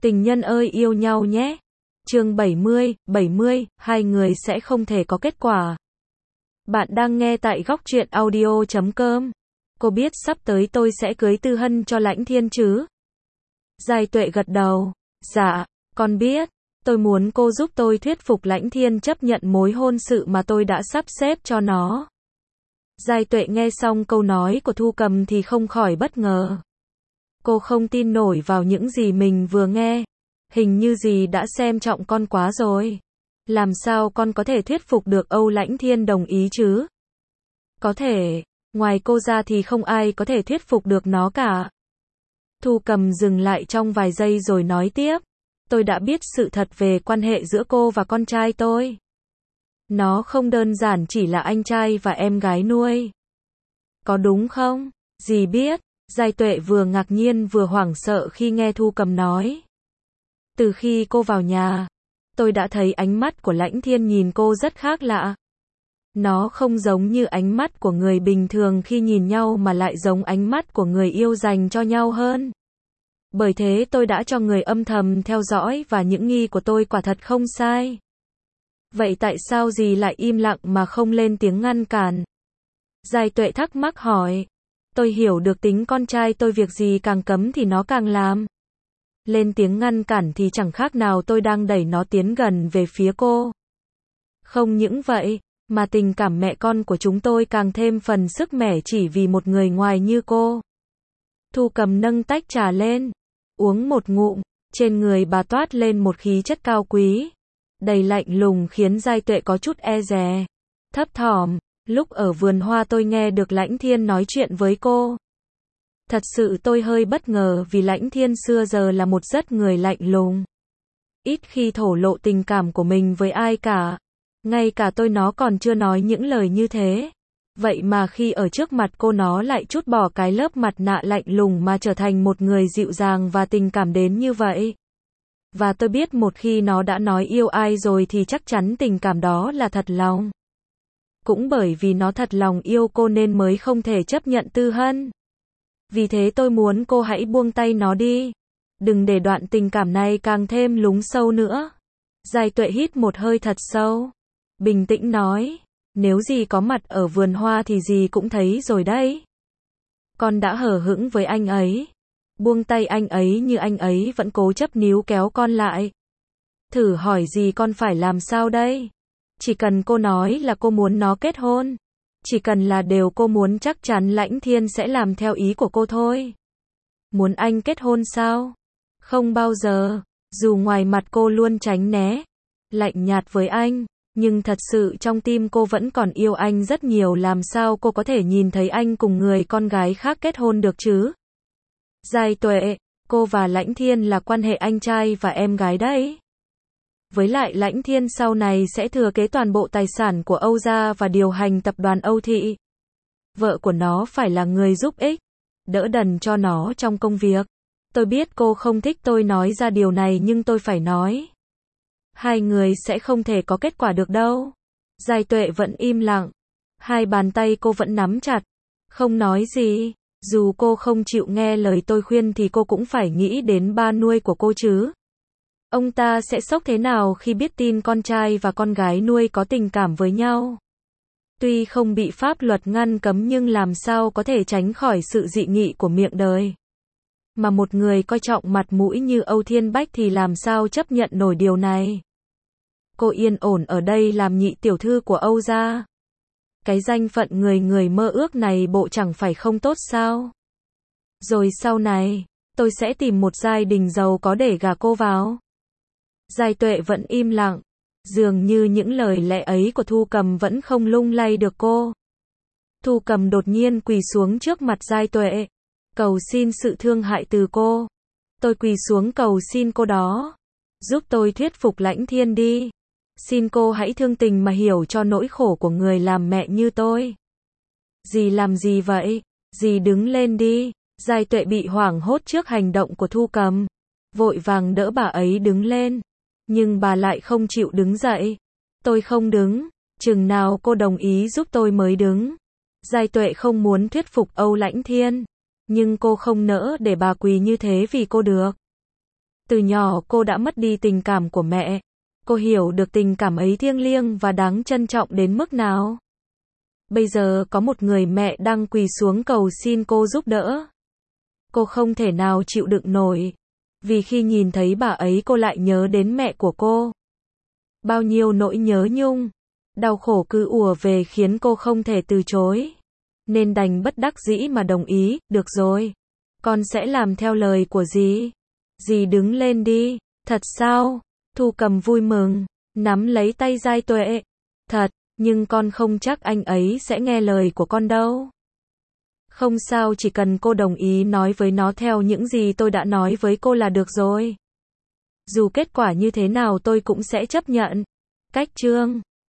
Tình nhân ơi yêu nhau nhé. Chương 70, hai người sẽ không thể có kết quả. Bạn đang nghe tại góc truyện audio.com. Cô biết sắp tới tôi sẽ cưới Tư Hân cho Lãnh Thiên chứ? Giai Tuệ gật đầu. Dạ, con biết. Tôi muốn cô giúp tôi thuyết phục Lãnh Thiên chấp nhận mối hôn sự mà tôi đã sắp xếp cho nó. Giai Tuệ nghe xong câu nói của Thu Cầm thì không khỏi bất ngờ. Cô không tin nổi vào những gì mình vừa nghe. Hình như dì đã xem trọng con quá rồi. Làm sao con có thể thuyết phục được Âu Lãnh Thiên đồng ý chứ? Có thể, ngoài cô ra thì không ai có thể thuyết phục được nó cả. Thu Cầm dừng lại trong vài giây rồi nói tiếp. Tôi đã biết sự thật về quan hệ giữa cô và con trai tôi. Nó không đơn giản chỉ là anh trai và em gái nuôi. Có đúng không? Dì biết. Giai Tuệ vừa ngạc nhiên vừa hoảng sợ khi nghe Thu Cầm nói. Từ khi cô vào nhà, tôi đã thấy ánh mắt của Lãnh Thiên nhìn cô rất khác lạ. Nó không giống như ánh mắt của người bình thường khi nhìn nhau mà lại giống ánh mắt của người yêu dành cho nhau hơn. Bởi thế tôi đã cho người âm thầm theo dõi và những nghi của tôi quả thật không sai. Vậy tại sao dì lại im lặng mà không lên tiếng ngăn cản? Giai Tuệ thắc mắc hỏi. Tôi hiểu được tính con trai tôi, việc gì càng cấm thì nó càng làm. Lên tiếng ngăn cản thì chẳng khác nào tôi đang đẩy nó tiến gần về phía cô. Không những vậy, mà tình cảm mẹ con của chúng tôi càng thêm phần sức mẻ chỉ vì một người ngoài như cô. Thu Cầm nâng tách trà lên, uống một ngụm, trên người bà toát lên một khí chất cao quý, đầy lạnh lùng khiến Giai Tuệ có chút e dè, thấp thỏm. Lúc ở vườn hoa tôi nghe được Lãnh Thiên nói chuyện với cô. Thật sự tôi hơi bất ngờ vì Lãnh Thiên xưa giờ là một rất người lạnh lùng. Ít khi thổ lộ tình cảm của mình với ai cả. Ngay cả tôi nó còn chưa nói những lời như thế. Vậy mà khi ở trước mặt cô nó lại trút bỏ cái lớp mặt nạ lạnh lùng mà trở thành một người dịu dàng và tình cảm đến như vậy. Và tôi biết một khi nó đã nói yêu ai rồi thì chắc chắn tình cảm đó là thật lòng. Cũng bởi vì nó thật lòng yêu cô nên mới không thể chấp nhận Tư Hân. Vì thế tôi muốn cô hãy buông tay nó đi. Đừng để đoạn tình cảm này càng thêm lún sâu nữa. Giai Tuệ hít một hơi thật sâu. Bình tĩnh nói. Nếu dì có mặt ở vườn hoa thì dì cũng thấy rồi đấy. Con đã hờ hững với anh ấy. Buông tay anh ấy như anh ấy vẫn cố chấp níu kéo con lại. Thử hỏi dì con phải làm sao đây? Chỉ cần cô nói là cô muốn nó kết hôn. Chỉ cần là điều cô muốn chắc chắn Lãnh Thiên sẽ làm theo ý của cô thôi. Muốn anh kết hôn sao? Không bao giờ. Dù ngoài mặt cô luôn tránh né, lạnh nhạt với anh, nhưng thật sự trong tim cô vẫn còn yêu anh rất nhiều. Làm sao cô có thể nhìn thấy anh cùng người con gái khác kết hôn được chứ? Giai Tuệ, cô và Lãnh Thiên là quan hệ anh trai và em gái đấy. Với lại Lãnh Thiên sau này sẽ thừa kế toàn bộ tài sản của Âu gia và điều hành tập đoàn Âu Thị. Vợ của nó phải là người giúp ích, đỡ đần cho nó trong công việc. Tôi biết cô không thích tôi nói ra điều này nhưng tôi phải nói. Hai người sẽ không thể có kết quả được đâu. Giai Tuệ vẫn im lặng. Hai bàn tay cô vẫn nắm chặt. Không nói gì. Dù cô không chịu nghe lời tôi khuyên thì cô cũng phải nghĩ đến ba nuôi của cô chứ. Ông ta sẽ sốc thế nào khi biết tin con trai và con gái nuôi có tình cảm với nhau? Tuy không bị pháp luật ngăn cấm nhưng làm sao có thể tránh khỏi sự dị nghị của miệng đời. Mà một người coi trọng mặt mũi như Âu Thiên Bách thì làm sao chấp nhận nổi điều này? Cô yên ổn ở đây làm nhị tiểu thư của Âu gia. Cái danh phận người người mơ ước này bộ chẳng phải không tốt sao? Rồi sau này, tôi sẽ tìm một gia đình giàu có để gả cô vào. Giai Tuệ vẫn im lặng. Dường như những lời lẽ ấy của Thu Cầm vẫn không lung lay được cô. Thu Cầm đột nhiên quỳ xuống trước mặt Giai Tuệ. Cầu xin sự thương hại từ cô. Tôi quỳ xuống cầu xin cô đó. Giúp tôi thuyết phục Lãnh Thiên đi. Xin cô hãy thương tình mà hiểu cho nỗi khổ của người làm mẹ như tôi. Dì làm gì vậy? Dì đứng lên đi. Giai Tuệ bị hoảng hốt trước hành động của Thu Cầm. Vội vàng đỡ bà ấy đứng lên. Nhưng bà lại không chịu đứng dậy. Tôi không đứng. Chừng nào cô đồng ý giúp tôi mới đứng. Giai Tuệ không muốn thuyết phục Âu Lãnh Thiên. Nhưng cô không nỡ để bà quỳ như thế vì cô được. Từ nhỏ cô đã mất đi tình cảm của mẹ. Cô hiểu được tình cảm ấy thiêng liêng và đáng trân trọng đến mức nào. Bây giờ có một người mẹ đang quỳ xuống cầu xin cô giúp đỡ. Cô không thể nào chịu đựng nổi. Vì khi nhìn thấy bà ấy cô lại nhớ đến mẹ của cô. Bao nhiêu nỗi nhớ nhung, đau khổ cứ ùa về khiến cô không thể từ chối. Nên đành bất đắc dĩ mà đồng ý, được rồi. Con sẽ làm theo lời của dì. Dì đứng lên đi. Thật sao? Thu Cầm vui mừng, nắm lấy tay Giai Tuệ. Thật, nhưng con không chắc anh ấy sẽ nghe lời của con đâu. Không sao, chỉ cần cô đồng ý nói với nó theo những gì tôi đã nói với cô là được rồi. Dù kết quả như thế nào tôi cũng sẽ chấp nhận. Cách chương